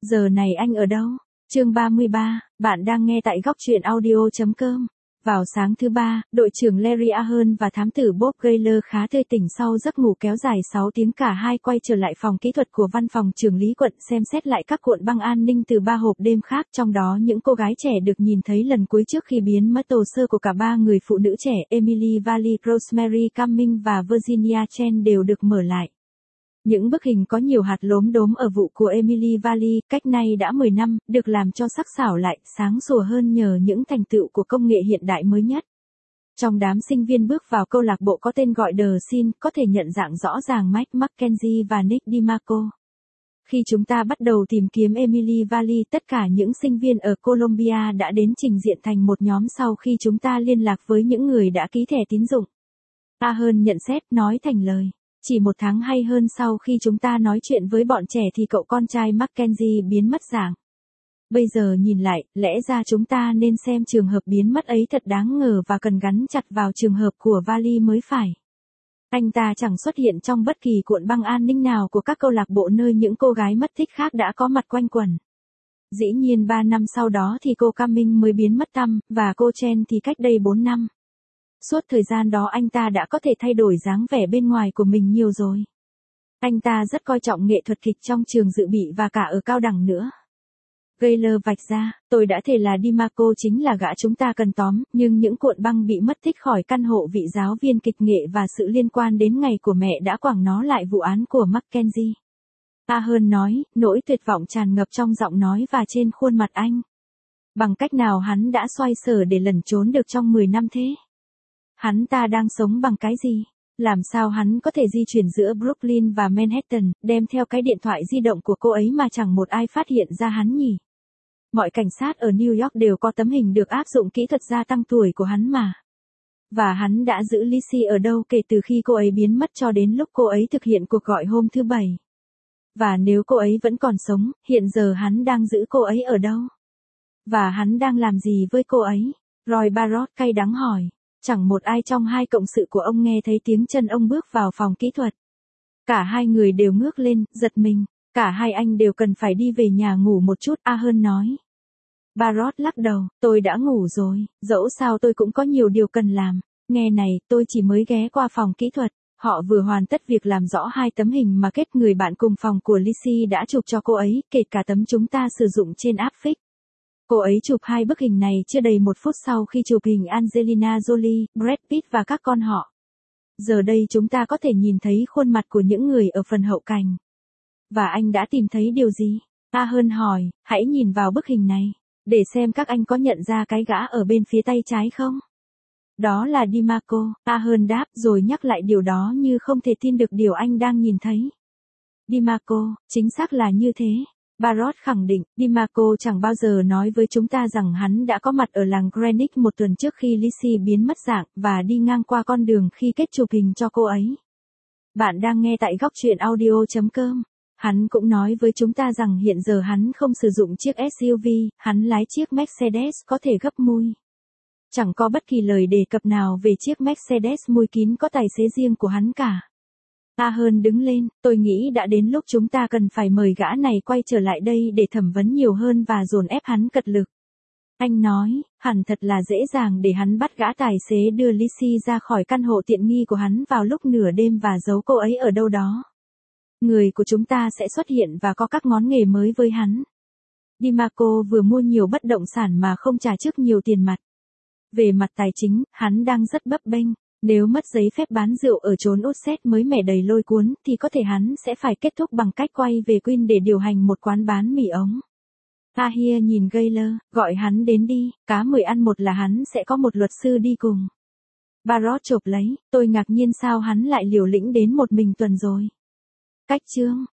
Giờ này anh ở đâu? Chương 33, bạn đang nghe tại góc truyện audio.com. Vào sáng thứ ba, đội trưởng Larry Ahern và thám tử Bob Gaylor khá tươi tỉnh sau giấc ngủ kéo dài 6 tiếng. Cả hai quay trở lại phòng kỹ thuật của văn phòng trưởng lý quận xem xét lại các cuộn băng an ninh từ 3 hộp đêm khác, trong đó những cô gái trẻ được nhìn thấy lần cuối trước khi biến mất. Hồ sơ của cả 3 người phụ nữ trẻ Emily Valley, Rosemary Cumming và Virginia Chen đều được mở lại. Những bức hình có nhiều hạt lốm đốm ở vụ của Emily Valley, cách nay đã 10 năm, được làm cho sắc sảo lại, sáng sủa hơn nhờ những thành tựu của công nghệ hiện đại mới nhất. Trong đám sinh viên bước vào câu lạc bộ có tên gọi The Scene, có thể nhận dạng rõ ràng Mike McKenzie và Nick DiMarco. Khi chúng ta bắt đầu tìm kiếm Emily Valley, tất cả những sinh viên ở Columbia đã đến trình diện thành một nhóm sau khi chúng ta liên lạc với những người đã ký thẻ tín dụng. Ahern nhận xét, nói thành lời. Chỉ 1 tháng hay hơn sau khi chúng ta nói chuyện với bọn trẻ thì cậu con trai Mackenzie biến mất dạng. Bây giờ nhìn lại, lẽ ra chúng ta nên xem trường hợp biến mất ấy thật đáng ngờ và cần gắn chặt vào trường hợp của Valley mới phải. Anh ta chẳng xuất hiện trong bất kỳ cuộn băng an ninh nào của các câu lạc bộ nơi những cô gái mất tích khác đã có mặt quanh quẩn. Dĩ nhiên 3 năm sau đó thì cô Cumming mới biến mất tăm, và cô Chen thì cách đây 4 năm. Suốt thời gian đó anh ta đã có thể thay đổi dáng vẻ bên ngoài của mình nhiều rồi. Anh ta rất coi trọng nghệ thuật kịch trong trường dự bị và cả ở cao đẳng nữa. Gaylor vạch ra, tôi đã thể là DiMarco chính là gã chúng ta cần tóm, nhưng những cuộn băng bị mất tích khỏi căn hộ vị giáo viên kịch nghệ và sự liên quan đến ngày của mẹ đã quẳng nó lại vụ án của Mackenzie. Ahern nói, nỗi tuyệt vọng tràn ngập trong giọng nói và trên khuôn mặt anh. Bằng cách nào hắn đã xoay sở để lẩn trốn được trong 10 năm thế? Hắn ta đang sống bằng cái gì? Làm sao hắn có thể di chuyển giữa Brooklyn và Manhattan, đem theo cái điện thoại di động của cô ấy mà chẳng một ai phát hiện ra hắn nhỉ? Mọi cảnh sát ở New York đều có tấm hình được áp dụng kỹ thuật gia tăng tuổi của hắn mà. Và hắn đã giữ Lizzie ở đâu kể từ khi cô ấy biến mất cho đến lúc cô ấy thực hiện cuộc gọi hôm thứ Bảy? Và nếu cô ấy vẫn còn sống, hiện giờ hắn đang giữ cô ấy ở đâu? Và hắn đang làm gì với cô ấy? Roy Barrott cay đắng hỏi. Chẳng một ai trong hai cộng sự của ông nghe thấy tiếng chân ông bước vào phòng kỹ thuật. Cả hai người đều ngước lên, giật mình. Cả hai anh đều cần phải đi về nhà ngủ một chút, Ahern nói. Barrott lắc đầu, tôi đã ngủ rồi, dẫu sao tôi cũng có nhiều điều cần làm. Nghe này, tôi chỉ mới ghé qua phòng kỹ thuật. Họ vừa hoàn tất việc làm rõ 2 tấm hình mà kết người bạn cùng phòng của Lizzie đã chụp cho cô ấy, kể cả tấm chúng ta sử dụng trên áp phích. Cô ấy chụp 2 bức hình này chưa đầy 1 phút sau khi chụp hình Angelina Jolie, Brad Pitt và các con họ. Giờ đây chúng ta có thể nhìn thấy khuôn mặt của những người ở phần hậu cảnh. Và anh đã tìm thấy điều gì? Ahern hỏi, hãy nhìn vào bức hình này, để xem các anh có nhận ra cái gã ở bên phía tay trái không? Đó là DiMarco, Ahern đáp rồi nhắc lại điều đó như không thể tin được điều anh đang nhìn thấy. DiMarco, chính xác là như thế. Barrott khẳng định, DiMarco chẳng bao giờ nói với chúng ta rằng hắn đã có mặt ở làng Greenwich 1 tuần trước khi Lizzie biến mất dạng, và đi ngang qua con đường khi kết chụp hình cho cô ấy. Bạn đang nghe tại góc truyện audio.com. Hắn cũng nói với chúng ta rằng hiện giờ hắn không sử dụng chiếc SUV, hắn lái chiếc Mercedes có thể gấp mui. Chẳng có bất kỳ lời đề cập nào về chiếc Mercedes mui kín có tài xế riêng của hắn cả. Ahern đứng lên, tôi nghĩ đã đến lúc chúng ta cần phải mời gã này quay trở lại đây để thẩm vấn nhiều hơn và dồn ép hắn cật lực. Anh nói, hẳn thật là dễ dàng để hắn bắt gã tài xế đưa Lizzie ra khỏi căn hộ tiện nghi của hắn vào lúc nửa đêm và giấu cô ấy ở đâu đó. Người của chúng ta sẽ xuất hiện và có các ngón nghề mới với hắn. DiMarco vừa mua nhiều bất động sản mà không trả trước nhiều tiền mặt. Về mặt tài chính, hắn đang rất bấp bênh. Nếu mất giấy phép bán rượu ở chốn Utset mới mẻ đầy lôi cuốn, thì có thể hắn sẽ phải kết thúc bằng cách quay về Queen để điều hành một quán bán mì ống. Tahir nhìn Gaylor, gọi hắn đến đi, cá 10 ăn 1 là hắn sẽ có một luật sư đi cùng. Barrott chộp lấy, tôi ngạc nhiên sao hắn lại liều lĩnh đến một mình tuần rồi. Cách chương.